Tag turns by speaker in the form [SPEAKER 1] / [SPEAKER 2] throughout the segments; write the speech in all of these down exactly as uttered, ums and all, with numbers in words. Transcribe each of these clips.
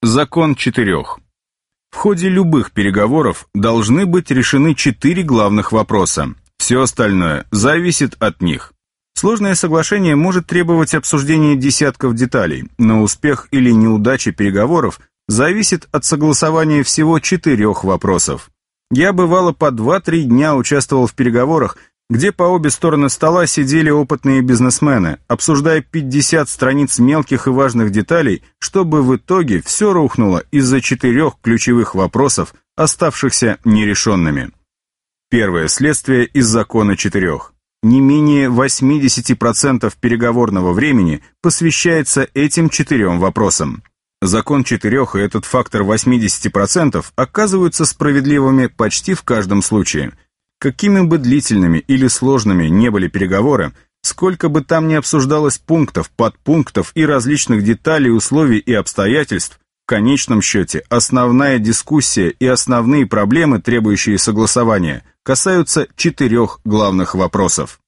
[SPEAKER 1] Закон четырех. В ходе любых переговоров должны быть решены четыре главных вопроса. Все остальное зависит от них. Сложное соглашение может требовать обсуждения десятков деталей, но успех или неудача переговоров зависит от согласования всего четырех вопросов. Я бывало по два-три дня участвовал в переговорах, где по обе стороны стола сидели опытные бизнесмены, обсуждая пятьдесят страниц мелких и важных деталей, чтобы в итоге все рухнуло из-за четырех ключевых вопросов, оставшихся нерешенными. Первое следствие из закона четырех. Не менее восемьдесят процентов переговорного времени посвящается этим четырем вопросам. Закон четырех и этот фактор восемьдесят процентов оказываются справедливыми почти в каждом случае. Какими бы длительными или сложными не были переговоры, сколько бы там ни обсуждалось пунктов, подпунктов и различных деталей, условий и обстоятельств, в конечном счете основная дискуссия и основные проблемы, требующие согласования, касаются четырех главных вопросов.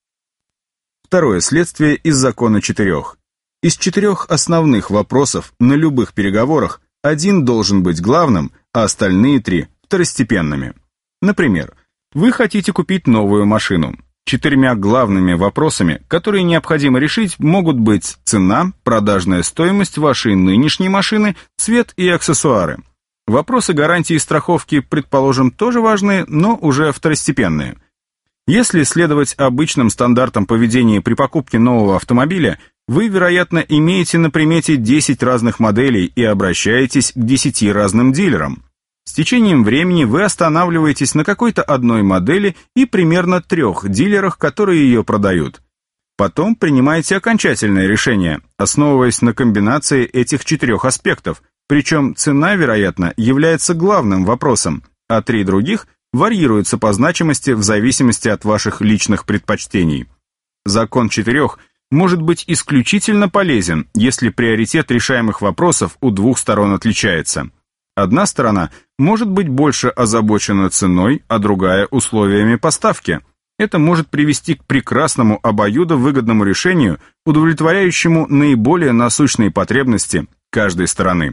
[SPEAKER 1] Второе следствие из закона четырех. Из четырех основных вопросов на любых переговорах один должен быть главным, а остальные три – второстепенными. Например, вы хотите купить новую машину. Четырьмя главными вопросами, которые необходимо решить, могут быть цена, продажная стоимость вашей нынешней машины, цвет и аксессуары. Вопросы гарантии и страховки, предположим, тоже важные, но уже второстепенные. Если следовать обычным стандартам поведения при покупке нового автомобиля, вы, вероятно, имеете на примете десять разных моделей и обращаетесь к десяти разным дилерам. С течением времени вы останавливаетесь на какой-то одной модели и примерно трех дилерах, которые ее продают. Потом принимаете окончательное решение, основываясь на комбинации этих четырех аспектов, причем цена, вероятно, является главным вопросом, а три других варьируются по значимости в зависимости от ваших личных предпочтений. Закон четырех может быть исключительно полезен, если приоритет решаемых вопросов у двух сторон отличается. Одна сторона может быть больше озабочена ценой, а другая – условиями поставки. Это может привести к прекрасному обоюдовыгодному решению, удовлетворяющему наиболее насущные потребности каждой стороны.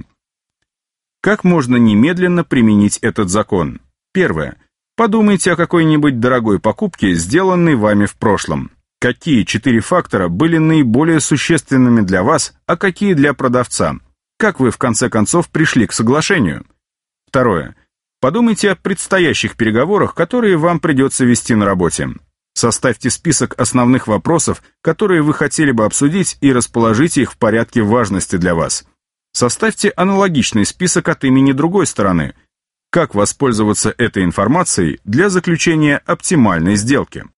[SPEAKER 1] Как можно немедленно применить этот закон? Первое. Подумайте о какой-нибудь дорогой покупке, сделанной вами в прошлом. Какие четыре фактора были наиболее существенными для вас, а какие для продавца? Как вы в конце концов пришли к соглашению? Второе. Подумайте о предстоящих переговорах, которые вам придется вести на работе. Составьте список основных вопросов, которые вы хотели бы обсудить, и расположите их в порядке важности для вас. Составьте аналогичный список от имени другой стороны. Как воспользоваться этой информацией для заключения оптимальной сделки?